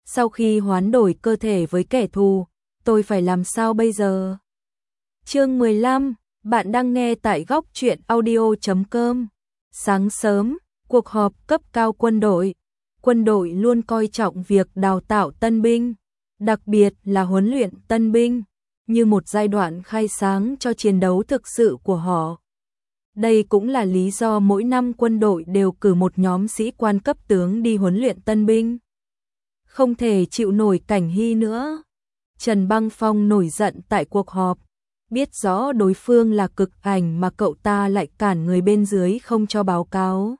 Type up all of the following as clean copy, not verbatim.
sau khi hoán đổi cơ thể với kẻ thù, tôi phải làm sao bây giờ? Chương 15, bạn đang nghe tại góc truyện audio.com. Sáng sớm, cuộc họp cấp cao quân đội. Quân đội luôn coi trọng việc đào tạo tân binh, đặc biệt là huấn luyện tân binh, như một giai đoạn khai sáng cho chiến đấu thực sự của họ. Đây cũng là lý do mỗi năm quân đội đều cử một nhóm sĩ quan cấp tướng đi huấn luyện tân binh. Không thể chịu nổi Cảnh Hy nữa. Trần Băng Phong nổi giận tại cuộc họp, biết rõ đối phương là Cực Ảnh mà cậu ta lại cản người bên dưới không cho báo cáo.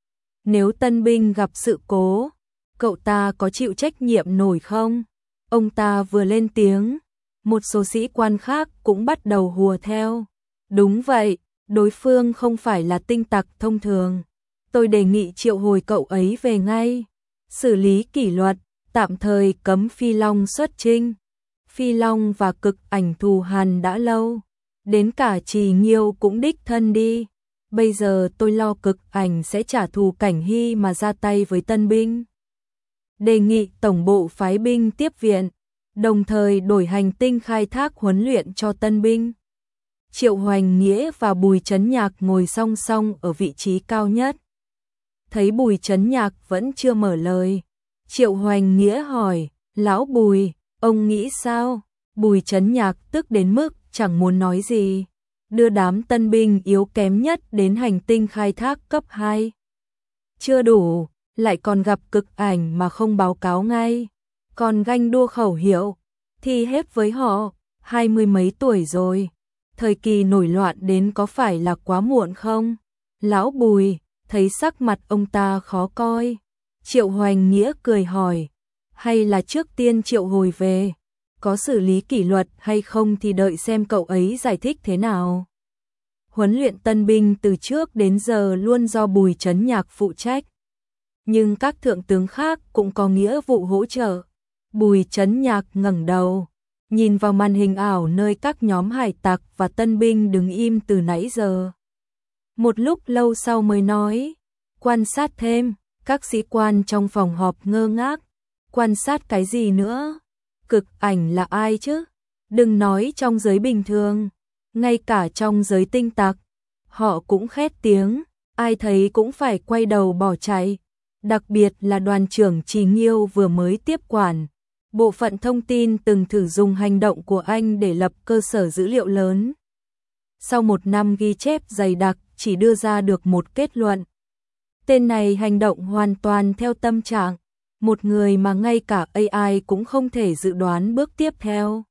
Nếu tân binh gặp sự cố, cậu ta có chịu trách nhiệm nổi không? Ông ta vừa lên tiếng, một số sĩ quan khác cũng bắt đầu hùa theo. Đúng vậy, đối phương không phải là tinh tặc thông thường. Tôi đề nghị triệu hồi cậu ấy về ngay, xử lý kỷ luật, tạm thời cấm Phi Long xuất chinh. Phi Long và Cực Ảnh thù hằn đã lâu, đến cả Trì Nghiêu cũng đích thân đi. Bây giờ tôi lo Cực Ảnh sẽ trả thù Cảnh Hy mà ra tay với tân binh. Đề nghị tổng bộ phái binh tiếp viện, đồng thời đổi hành tinh khai thác huấn luyện cho tân binh. Triệu Hoành Nghĩa và Bùi Chấn Nhạc ngồi song song ở vị trí cao nhất. Thấy Bùi Chấn Nhạc vẫn chưa mở lời, Triệu Hoành Nghĩa hỏi, Lão Bùi, ông nghĩ sao? Bùi Chấn Nhạc tức đến mức chẳng muốn nói gì. Đưa đám tân binh yếu kém nhất đến hành tinh khai thác cấp 2. Chưa đủ, lại còn gặp Cực Ảnh mà không báo cáo ngay. Còn ganh đua khẩu hiệu, thì hết với họ, 20 mấy tuổi rồi. Thời kỳ nổi loạn đến có phải là quá muộn không? Lão Bùi, thấy sắc mặt ông ta khó coi. Triệu Hoành Nghĩa cười hỏi, hay là trước tiên triệu hồi về? Có xử lý kỷ luật hay không thì đợi xem cậu ấy giải thích thế nào. Huấn luyện tân binh từ trước đến giờ luôn do Bùi Chấn Nhạc phụ trách. Nhưng các thượng tướng khác cũng có nghĩa vụ hỗ trợ. Bùi Chấn Nhạc ngẩng đầu, nhìn vào màn hình ảo nơi các nhóm hải tặc và tân binh đứng im từ nãy giờ. Một lúc lâu sau mới nói, quan sát thêm. Các sĩ quan trong phòng họp ngơ ngác. Quan sát cái gì nữa? Cực Ảnh là ai chứ? Đừng nói trong giới bình thường, ngay cả trong giới tinh tặc, họ cũng khét tiếng, ai thấy cũng phải quay đầu bỏ chạy. Đặc biệt là đoàn trưởng Trì Nghiêu vừa mới tiếp quản. Bộ phận thông tin từng thử dùng hành động của anh để lập cơ sở dữ liệu lớn. Sau một năm ghi chép dày đặc chỉ đưa ra được một kết luận. Tên này hành động hoàn toàn theo tâm trạng, một người mà ngay cả AI cũng không thể dự đoán bước tiếp theo.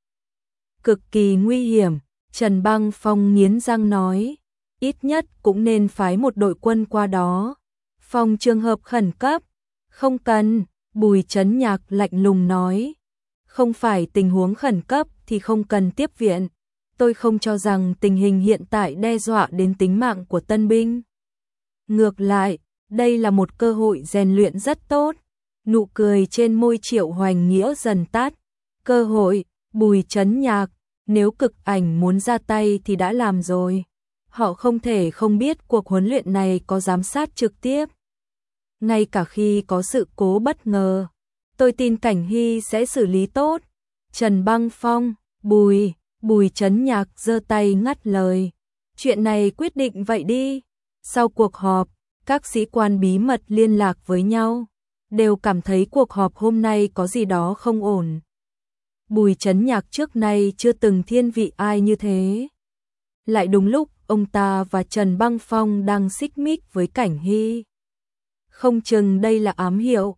Cực kỳ nguy hiểm, Trần Băng Phong nghiến răng nói, ít nhất cũng nên phái một đội quân qua đó. Phòng trường hợp khẩn cấp, không cần, Bùi Chấn Nhạc lạnh lùng nói. Không phải tình huống khẩn cấp thì không cần tiếp viện. Tôi không cho rằng tình hình hiện tại đe dọa đến tính mạng của tân binh. Ngược lại, đây là một cơ hội rèn luyện rất tốt. Nụ cười trên môi Triệu Hoành Nghĩa dần tắt. Cơ hội, Bùi Chấn Nhạc, nếu Cực Ảnh muốn ra tay thì đã làm rồi. Họ không thể không biết cuộc huấn luyện này có giám sát trực tiếp. Ngay cả khi có sự cố bất ngờ, tôi tin Cảnh Hy sẽ xử lý tốt. Trần Băng Phong, Bùi Chấn Nhạc giơ tay ngắt lời. Chuyện này quyết định vậy đi. Sau cuộc họp, các sĩ quan bí mật liên lạc với nhau, đều cảm thấy cuộc họp hôm nay có gì đó không ổn. Bùi Chấn Nhạc trước nay chưa từng thiên vị ai như thế. Lại đúng lúc ông ta và Trần Băng Phong đang xích mích với Cảnh Hy. Không chừng đây là ám hiệu.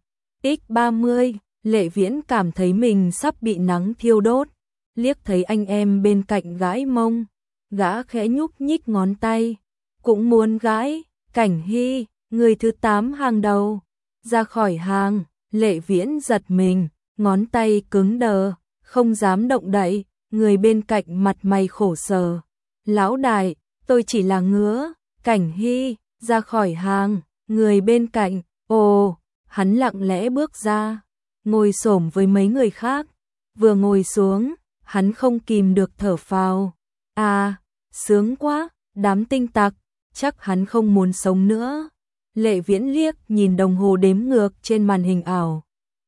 X30, Lệ Viễn cảm thấy mình sắp bị nắng thiêu đốt. Liếc thấy anh em bên cạnh gãi mông, gã khẽ nhúc nhích ngón tay, cũng muốn gãi. Cảnh Hy, người thứ 8 hàng đầu, ra khỏi hàng. Lệ Viễn giật mình, ngón tay cứng đờ, không dám động đậy. Người bên cạnh mặt mày khổ sở, lão đại, tôi chỉ là ngứa. Cảnh Hy, ra khỏi hàng. Người bên cạnh, ồ, hắn lặng lẽ bước ra, ngồi xổm với mấy người khác. Vừa ngồi xuống, hắn không kìm được thở phào. À, sướng quá, đám tinh tặc, chắc hắn không muốn sống nữa. Lệ Viễn liếc nhìn đồng hồ đếm ngược trên màn hình ảo.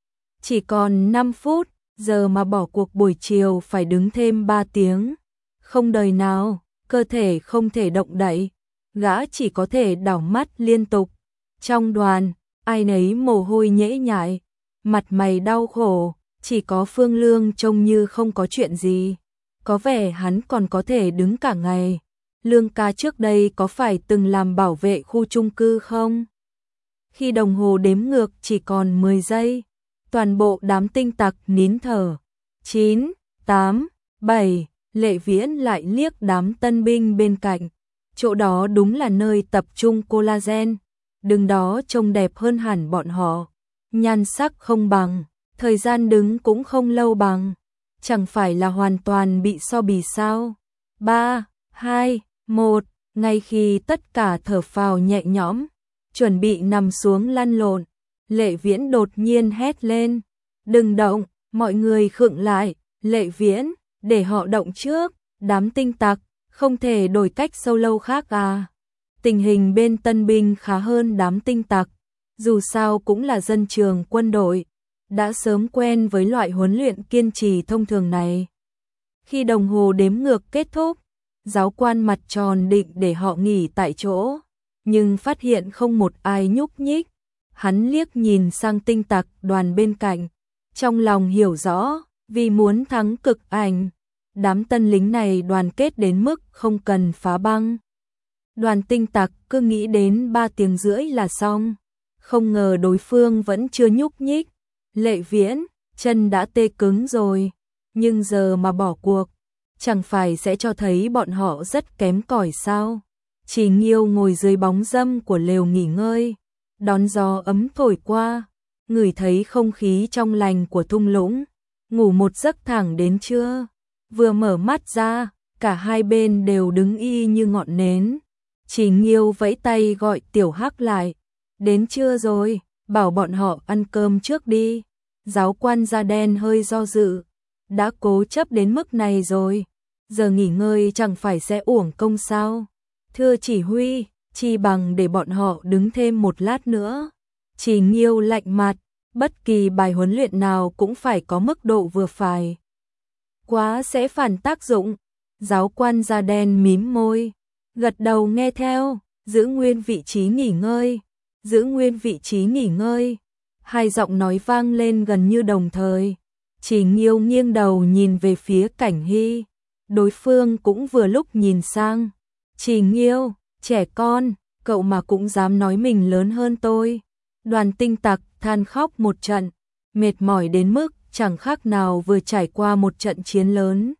Chỉ còn 5 phút, giờ mà bỏ cuộc buổi chiều phải đứng thêm 3 tiếng. Không đời nào, cơ thể không thể động đậy, gã chỉ có thể đảo mắt liên tục. Trong đoàn, ai nấy mồ hôi nhễ nhại, mặt mày đau khổ, chỉ có Phương Lương trông như không có chuyện gì. Có vẻ hắn còn có thể đứng cả ngày. Lương ca trước đây có phải từng làm bảo vệ khu chung cư không? Khi đồng hồ đếm ngược chỉ còn 10 giây, toàn bộ đám tinh tặc nín thở. 9, 8, 7, Lệ Viễn lại liếc đám tân binh bên cạnh. Chỗ đó đúng là nơi tập trung collagen. Đứng đó trông đẹp hơn hẳn bọn họ. Nhan sắc không bằng, thời gian đứng cũng không lâu bằng. Chẳng phải là hoàn toàn bị so bì sao? 3, 2, 1, ngay khi tất cả thở phào nhẹ nhõm, chuẩn bị nằm xuống lăn lộn, Lệ Viễn đột nhiên hét lên. Đừng động, mọi người khựng lại, Lệ Viễn, để họ động trước, đám tinh tặc, không thể đổi cách solo khác à. Tình hình bên tân binh khá hơn đám tinh tặc, dù sao cũng là dân trường quân đội, đã sớm quen với loại huấn luyện kiên trì thông thường này. Khi đồng hồ đếm ngược kết thúc, giáo quan mặt tròn định để họ nghỉ tại chỗ, nhưng phát hiện không một ai nhúc nhích. Hắn liếc nhìn sang tinh tặc đoàn bên cạnh, trong lòng hiểu rõ, vì muốn thắng cực ảnh, đám tân lính này đoàn kết đến mức không cần phá băng. Đoàn tinh tặc cứ nghĩ đến 3 tiếng rưỡi là xong, không ngờ đối phương vẫn chưa nhúc nhích. Lệ Viễn, chân đã tê cứng rồi, nhưng giờ mà bỏ cuộc, chẳng phải sẽ cho thấy bọn họ rất kém cỏi sao? Chỉ Nghiêu ngồi dưới bóng râm của lều nghỉ ngơi, đón gió ấm thổi qua, ngửi thấy không khí trong lành của thung lũng, ngủ một giấc thẳng đến trưa. Vừa mở mắt ra, cả hai bên đều đứng y như ngọn nến. Chỉ Nghiêu vẫy tay gọi Tiểu Hắc lại. Đến trưa rồi, bảo bọn họ ăn cơm trước đi. Giáo quan da đen hơi do dự. Đã cố chấp đến mức này rồi, giờ nghỉ ngơi chẳng phải sẽ uổng công sao? Thưa chỉ huy, chi bằng để bọn họ đứng thêm một lát nữa. Chỉ Nghiêu lạnh mặt, bất kỳ bài huấn luyện nào cũng phải có mức độ vừa phải. Quá sẽ phản tác dụng. Giáo quan da đen mím môi, gật đầu nghe theo, giữ nguyên vị trí nghỉ ngơi, giữ nguyên vị trí nghỉ ngơi. Hai giọng nói vang lên gần như đồng thời. Chỉ Nghiêu nghiêng đầu nhìn về phía Cảnh Hy, đối phương cũng vừa lúc nhìn sang. Chỉ Nghiêu, trẻ con, cậu mà cũng dám nói mình lớn hơn tôi. Đoàn tinh tặc than khóc một trận, mệt mỏi đến mức chẳng khác nào vừa trải qua một trận chiến lớn.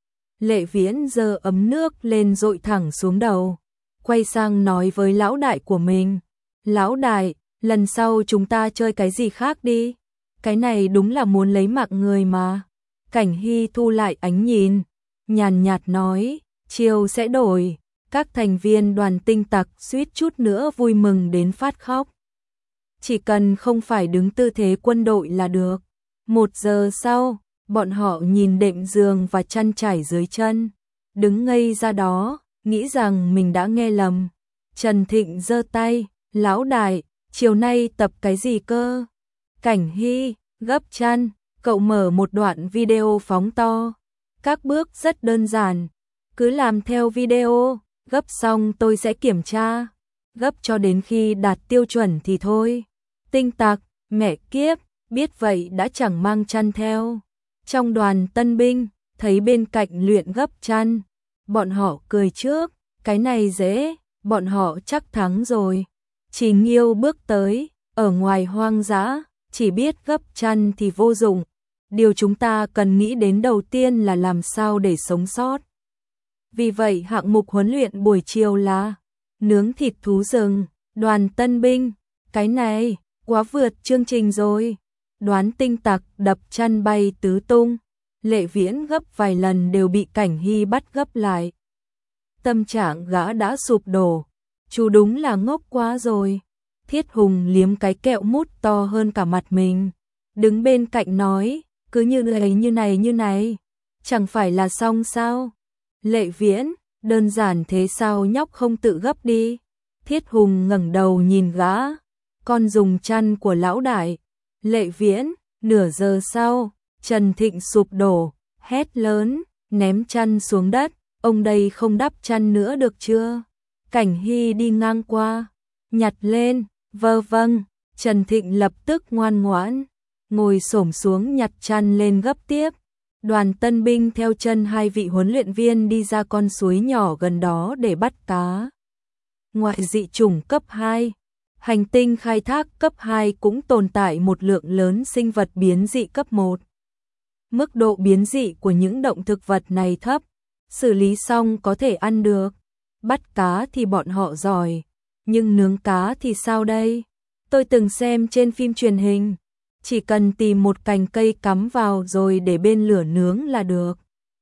Lệ Viễn giơ ấm nước lên dội thẳng xuống đầu, quay sang nói với lão đại của mình. Lão đại, lần sau chúng ta chơi cái gì khác đi. Cái này đúng là muốn lấy mạng người mà. Cảnh Hy thu lại ánh nhìn, nhàn nhạt nói, chiều sẽ đổi. Các thành viên đoàn tinh tặc suýt chút nữa vui mừng đến phát khóc. Chỉ cần không phải đứng tư thế quân đội là được. 1 giờ sau, bọn họ nhìn đệm giường và chăn trải dưới chân, đứng ngây ra đó, nghĩ rằng mình đã nghe lầm. Trần Thịnh giơ tay, lão đại, chiều nay tập cái gì cơ? Cảnh Hy, gấp chăn, cậu mở một đoạn video phóng to. Các bước rất đơn giản, cứ làm theo video, gấp xong tôi sẽ kiểm tra, gấp cho đến khi đạt tiêu chuẩn thì thôi. Tinh tặc, mẹ kiếp, biết vậy đã chẳng mang chăn theo. Trong đoàn tân binh, thấy bên cạnh luyện gấp chăn, bọn họ cười trước, cái này dễ, bọn họ chắc thắng rồi. Chỉ Nghiêu bước tới, ở ngoài hoang dã, chỉ biết gấp chăn thì vô dụng. Điều chúng ta cần nghĩ đến đầu tiên là làm sao để sống sót. Vì vậy hạng mục huấn luyện buổi chiều là nướng thịt thú rừng. Đoàn tân binh, cái này quá vượt chương trình rồi. Đoán tinh tặc đập chăn bay tứ tung. Lệ Viễn gấp vài lần đều bị Cảnh Hy bắt gấp lại. Tâm trạng gã đã sụp đổ. Chú đúng là ngốc quá rồi. Thiết Hùng liếm cái kẹo mút to hơn cả mặt mình, đứng bên cạnh nói, cứ như này, chẳng phải là xong sao? Lệ Viễn, đơn giản thế sao nhóc không tự gấp đi? Thiết Hùng ngẩng đầu nhìn gã, con dùng chăn của lão đại. Lệ Viễn, Nửa giờ sau, Trần Thịnh sụp đổ, hét lớn, ném chăn xuống đất, ông đây không đắp chăn nữa được chưa? Cảnh Hy đi ngang qua, nhặt lên, vâng, Trần Thịnh lập tức ngoan ngoãn, ngồi xổm xuống nhặt chăn lên gấp tiếp. Đoàn tân binh theo chân hai vị huấn luyện viên đi ra con suối nhỏ gần đó để bắt cá. Ngoại dị chủng cấp 2, hành tinh khai thác cấp 2 cũng tồn tại một lượng lớn sinh vật biến dị cấp 1. Mức độ biến dị của những động thực vật này thấp, xử lý xong có thể ăn được. Bắt cá thì bọn họ giỏi, nhưng nướng cá thì sao đây? Tôi từng xem trên phim truyền hình, chỉ cần tìm một cành cây cắm vào rồi để bên lửa nướng là được.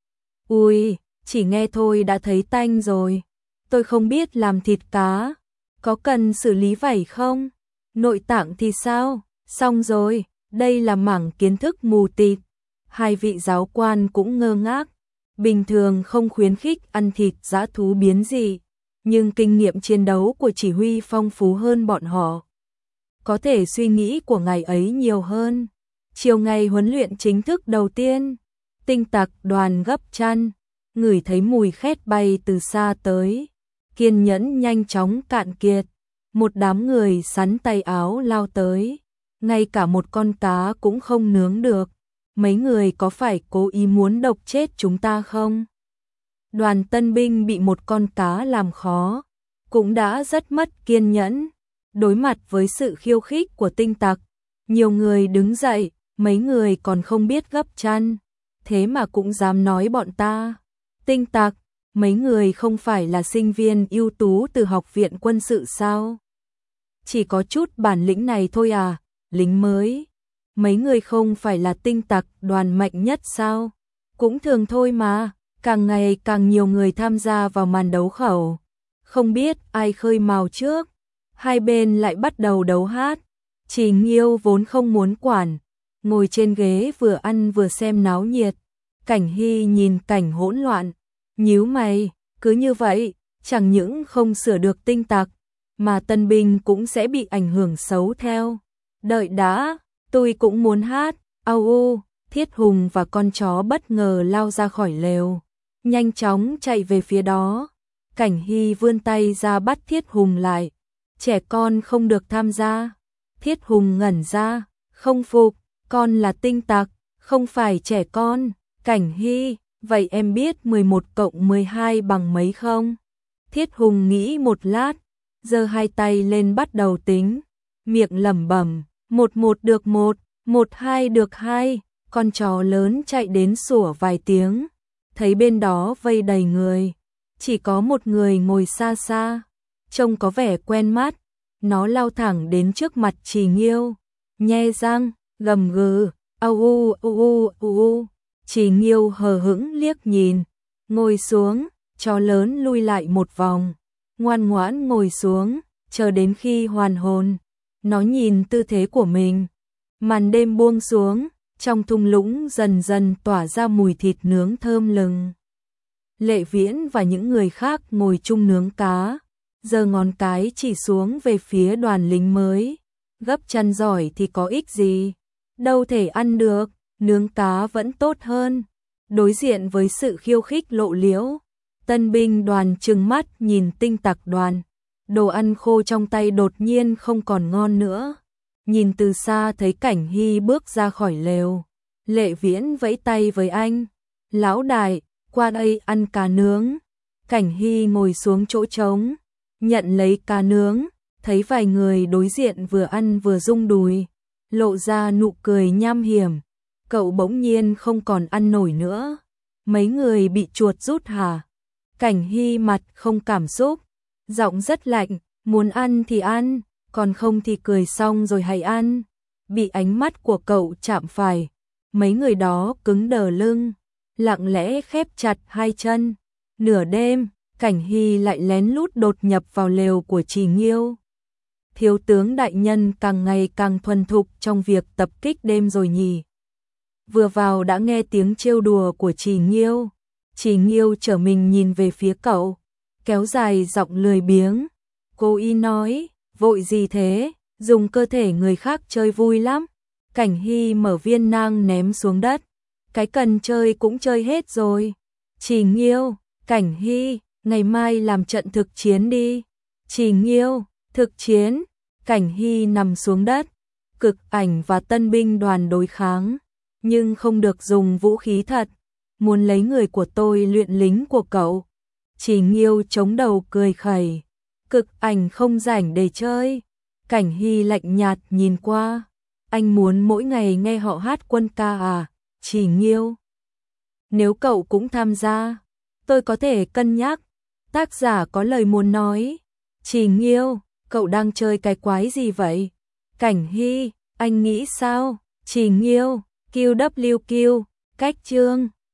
Ui, chỉ nghe thôi đã thấy tanh rồi. Tôi không biết làm thịt cá, có cần xử lý vảy không? Nội tạng thì sao? Xong rồi, đây là mảng kiến thức mù tịt. Hai vị giáo quan cũng ngơ ngác. Bình thường không khuyến khích ăn thịt dã thú biến dị, nhưng kinh nghiệm chiến đấu của chỉ huy phong phú hơn bọn họ. Có thể suy nghĩ của ngày ấy nhiều hơn. Chiều ngày huấn luyện chính thức đầu tiên, tinh tặc đoàn gấp chăn, ngửi thấy mùi khét bay từ xa tới. Kiên nhẫn nhanh chóng cạn kiệt, một đám người sắn tay áo lao tới. Ngay cả một con cá cũng không nướng được. Mấy người có phải cố ý muốn độc chết chúng ta không? Đoàn tân binh bị một con cá làm khó, cũng đã rất mất kiên nhẫn. Đối mặt với sự khiêu khích của tinh tặc, nhiều người đứng dậy, mấy người còn không biết gấp chăn, thế mà cũng dám nói bọn ta. Tinh tặc, mấy người không phải là sinh viên ưu tú từ học viện quân sự sao? Chỉ có chút bản lĩnh này thôi à, lính mới. Mấy người không phải là tinh tặc đoàn mạnh nhất sao? Cũng thường thôi mà, càng ngày càng nhiều người tham gia vào màn đấu khẩu. Không biết ai khơi mào trước, hai bên lại bắt đầu đấu hát. Chỉ Nghiêu vốn không muốn quản, ngồi trên ghế vừa ăn vừa xem náo nhiệt. Cảnh Hy nhìn cảnh hỗn loạn, nhíu mày, cứ như vậy, chẳng những không sửa được tinh tặc, mà tân binh cũng sẽ bị ảnh hưởng xấu theo. Đợi đã, tôi cũng muốn hát. Au, Thiết Hùng và con chó bất ngờ lao ra khỏi lều, nhanh chóng chạy về phía đó. Cảnh Hy vươn tay ra bắt Thiết Hùng lại. Trẻ con không được tham gia. Thiết Hùng ngẩn ra, không phục, con là tinh tặc, không phải trẻ con. Cảnh Hy, vậy em biết 11 cộng 12 bằng mấy không? Thiết Hùng nghĩ một lát, giơ hai tay lên bắt đầu tính, miệng lẩm bẩm, 11 được 1, 12 được 2. Con chó lớn chạy đến sủa vài tiếng, thấy bên đó vây đầy người, chỉ có một người ngồi xa xa, trông có vẻ quen mắt. Nó lao thẳng đến trước mặt Trì Nghiêu, nhe răng, gầm gừ, au u u. Trì Nghiêu hờ hững liếc nhìn, ngồi xuống, chó lớn lui lại một vòng, ngoan ngoãn ngồi xuống, chờ đến khi hoàn hồn. Nó nhìn tư thế của mình. Màn đêm buông xuống, trong thung lũng dần dần tỏa ra mùi thịt nướng thơm lừng. Lệ Viễn và những người khác ngồi chung nướng cá, giơ ngón cái chỉ xuống về phía đoàn lính mới. Gấp chăn giỏi thì có ích gì, đâu thể ăn được, nướng cá vẫn tốt hơn. Đối diện với sự khiêu khích lộ liễu, tân binh đoàn trừng mắt nhìn tinh tặc đoàn. Đồ ăn khô trong tay đột nhiên không còn ngon nữa. Nhìn từ xa thấy Cảnh Hy bước ra khỏi lều, Lệ Viễn vẫy tay với anh. Lão đại, qua đây ăn cá nướng. Cảnh Hy ngồi xuống chỗ trống, nhận lấy cá nướng, thấy vài người đối diện vừa ăn vừa rung đùi, lộ ra nụ cười nham hiểm. Cậu bỗng nhiên không còn ăn nổi nữa. Mấy người bị chuột rút hả? Cảnh Hy mặt không cảm xúc, giọng rất lạnh, muốn ăn thì ăn, còn không thì cười xong rồi hãy ăn. Bị ánh mắt của cậu chạm phải, mấy người đó cứng đờ lưng, lặng lẽ khép chặt hai chân. Nửa đêm, Cảnh Hy lại lén lút đột nhập vào lều của Trì Nghiêu. Thiếu tướng đại nhân càng ngày càng thuần thục trong việc tập kích đêm rồi nhỉ. Vừa vào đã nghe tiếng trêu đùa của Trì Nghiêu. Trì Nghiêu trở mình nhìn về phía cậu, kéo dài giọng lười biếng. Cô y nói, vội gì thế, dùng cơ thể người khác chơi vui lắm. Cảnh Hy mở viên nang ném xuống đất. Cái cần chơi cũng chơi hết rồi. Chỉ Nghiêu, Cảnh Hy, ngày mai làm trận thực chiến đi. Chỉ Nghiêu, thực chiến. Cảnh Hy nằm xuống đất. Cực Ảnh và tân binh đoàn đối kháng, nhưng không được dùng vũ khí thật. Muốn lấy người của tôi luyện lính của cậu. Chỉ Nghiêu chống đầu cười khẩy. Cực Ảnh không rảnh để chơi. Cảnh Hy lạnh nhạt nhìn qua. Anh muốn mỗi ngày nghe họ hát quân ca à? Chỉ Nghiêu, nếu cậu cũng tham gia, tôi có thể cân nhắc. Tác giả có lời muốn nói. Chỉ Nghiêu, cậu đang chơi cái quái gì vậy? Cảnh Hy, anh nghĩ sao? Chỉ Nghiêu, QWQ, cách chương.